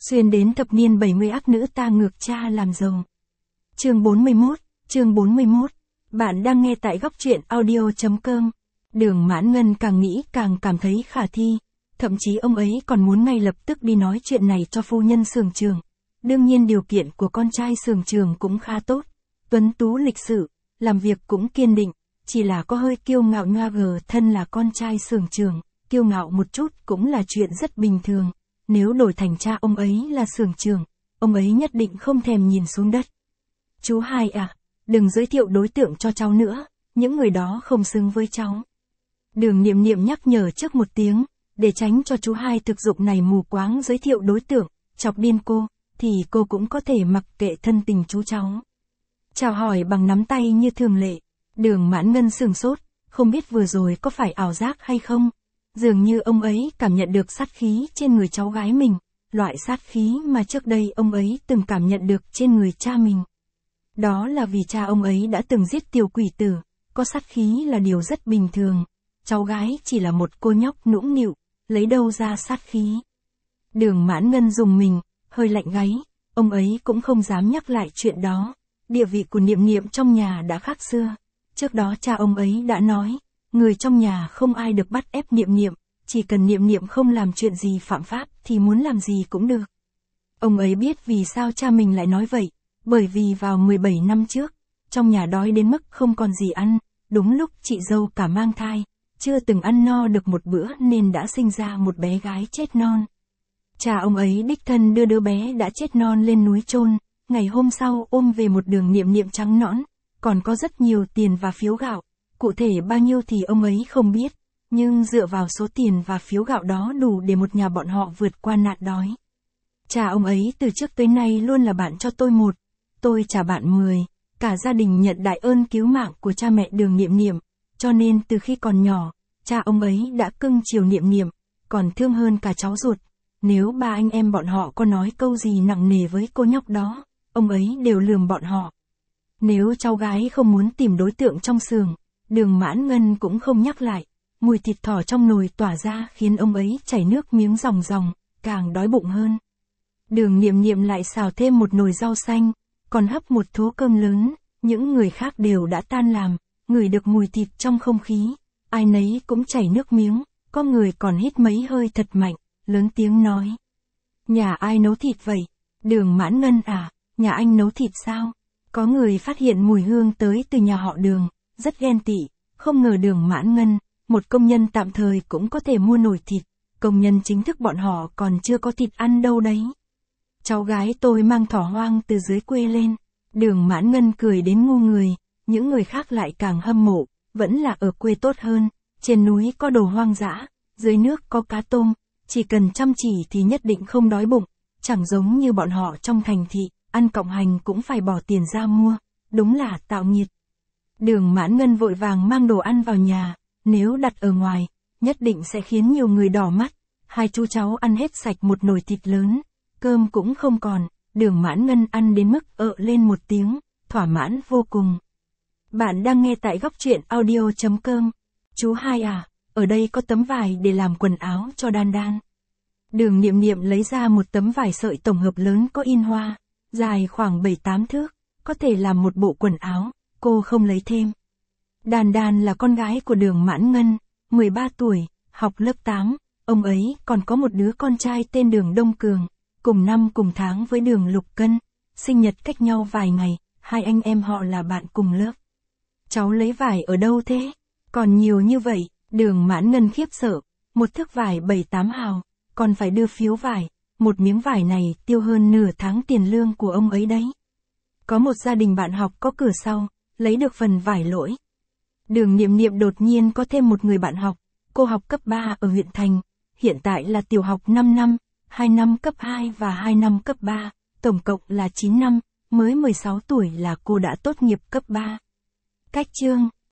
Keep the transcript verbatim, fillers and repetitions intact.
Xuyên đến thập niên bảy mươi ác nữ ta ngược cha làm giàu. Chương bốn mươi mốt, chương bốn mươi mốt. Bạn đang nghe tại góc truyện audio.com. Đường Mãn Ngân càng nghĩ càng cảm thấy khả thi, thậm chí ông ấy còn muốn ngay lập tức đi nói chuyện này cho phu nhân Sường Trường. Đương nhiên điều kiện của con trai Sường Trường cũng khá tốt, tuấn tú lịch sự, làm việc cũng kiên định, chỉ là có hơi kiêu ngạo ngoa gờ, thân là con trai Sường Trường, kiêu ngạo một chút cũng là chuyện rất bình thường. Nếu đổi thành cha ông ấy là Sường Trường, ông ấy nhất định không thèm nhìn xuống đất. Chú hai à, đừng giới thiệu đối tượng cho cháu nữa, những người đó không xứng với cháu. Đường Niệm Niệm nhắc nhở trước một tiếng, để tránh cho chú hai thực dụng này mù quáng giới thiệu đối tượng, chọc điên cô, thì cô cũng có thể mặc kệ thân tình chú cháu. Chào hỏi bằng nắm tay như thường lệ. Đường Mãn Ngân sửng sốt, không biết vừa rồi có phải ảo giác hay không. Dường như ông ấy cảm nhận được sát khí trên người cháu gái mình, loại sát khí mà trước đây ông ấy từng cảm nhận được trên người cha mình. Đó là vì cha ông ấy đã từng giết tiểu quỷ tử, có sát khí là điều rất bình thường. Cháu gái chỉ là một cô nhóc nũng nịu, lấy đâu ra sát khí. Đường Mãn Ngân dùng mình, hơi lạnh gáy, ông ấy cũng không dám nhắc lại chuyện đó. Địa vị của Niệm Niệm trong nhà đã khác xưa. Trước đó cha ông ấy đã nói, người trong nhà không ai được bắt ép Niệm Niệm, chỉ cần Niệm Niệm không làm chuyện gì phạm pháp thì muốn làm gì cũng được. Ông ấy biết vì sao cha mình lại nói vậy, bởi vì vào mười bảy năm trước, trong nhà đói đến mức không còn gì ăn, đúng lúc chị dâu cả mang thai, chưa từng ăn no được một bữa nên đã sinh ra một bé gái chết non. Cha ông ấy đích thân đưa đứa bé đã chết non lên núi chôn, ngày hôm sau ôm về một đường Niệm Niệm trắng nõn, còn có rất nhiều tiền và phiếu gạo. Cụ thể bao nhiêu thì ông ấy không biết, nhưng dựa vào số tiền và phiếu gạo đó đủ để một nhà bọn họ vượt qua nạn đói. Cha ông ấy từ trước tới nay luôn là bạn cho tôi một, tôi trả bạn mười, cả gia đình nhận đại ơn cứu mạng của cha mẹ Đường Niệm Niệm, cho nên từ khi còn nhỏ, cha ông ấy đã cưng chiều Niệm Niệm, còn thương hơn cả cháu ruột. Nếu ba anh em bọn họ có nói câu gì nặng nề với cô nhóc đó, ông ấy đều lườm bọn họ. Nếu cháu gái không muốn tìm đối tượng trong xưởng, Đường Mãn Ngân cũng không nhắc lại, mùi thịt thỏ trong nồi tỏa ra khiến ông ấy chảy nước miếng ròng ròng, càng đói bụng hơn. Đường Niệm Niệm lại xào thêm một nồi rau xanh, còn hấp một thố cơm lớn, những người khác đều đã tan làm, ngửi được mùi thịt trong không khí, ai nấy cũng chảy nước miếng, có người còn hít mấy hơi thật mạnh, lớn tiếng nói. Nhà ai nấu thịt vậy? Đường Mãn Ngân à, nhà anh nấu thịt sao? Có người phát hiện mùi hương tới từ nhà họ Đường, rất ghen tị, không ngờ Đường Mãn Ngân, một công nhân tạm thời cũng có thể mua nổi thịt, công nhân chính thức bọn họ còn chưa có thịt ăn đâu đấy. Cháu gái tôi mang thỏ hoang từ dưới quê lên. Đường Mãn Ngân cười đến ngu người, những người khác lại càng hâm mộ, vẫn là ở quê tốt hơn, trên núi có đồ hoang dã, dưới nước có cá tôm, chỉ cần chăm chỉ thì nhất định không đói bụng, chẳng giống như bọn họ trong thành thị, ăn cộng hành cũng phải bỏ tiền ra mua, đúng là tạo nghiệt. Đường Mãn Ngân vội vàng mang đồ ăn vào nhà, nếu đặt ở ngoài, nhất định sẽ khiến nhiều người đỏ mắt. Hai chú cháu ăn hết sạch một nồi thịt lớn, cơm cũng không còn, Đường Mãn Ngân ăn đến mức ợ lên một tiếng, thỏa mãn vô cùng. Bạn đang nghe tại góc truyện audio.com. Chú hai à, ở đây có tấm vải để làm quần áo cho Đan Đan. Đường Niệm Niệm lấy ra một tấm vải sợi tổng hợp lớn có in hoa, dài khoảng bảy tám thước, có thể làm một bộ quần áo, cô không lấy thêm. Đan Đan là con gái của Đường Mãn Ngân, mười ba tuổi, học lớp tám, ông ấy còn có một đứa con trai tên Đường Đông Cường, cùng năm cùng tháng với Đường Lục Cân, sinh nhật cách nhau vài ngày, hai anh em họ là bạn cùng lớp. Cháu lấy vải ở đâu thế? Còn nhiều như vậy, Đường Mãn Ngân khiếp sợ, một thước vải bảy tám hào, còn phải đưa phiếu vải, một miếng vải này tiêu hơn nửa tháng tiền lương của ông ấy đấy. Có một gia đình bạn học có cửa sau, lấy được phần vải lỗi. Đường Niệm Niệm đột nhiên có thêm một người bạn học, cô học cấp ba ở huyện thành, hiện tại là tiểu học năm năm, hai năm cấp hai và hai năm cấp ba, tổng cộng là chín năm, mới mười sáu tuổi là cô đã tốt nghiệp cấp ba. Cách chương,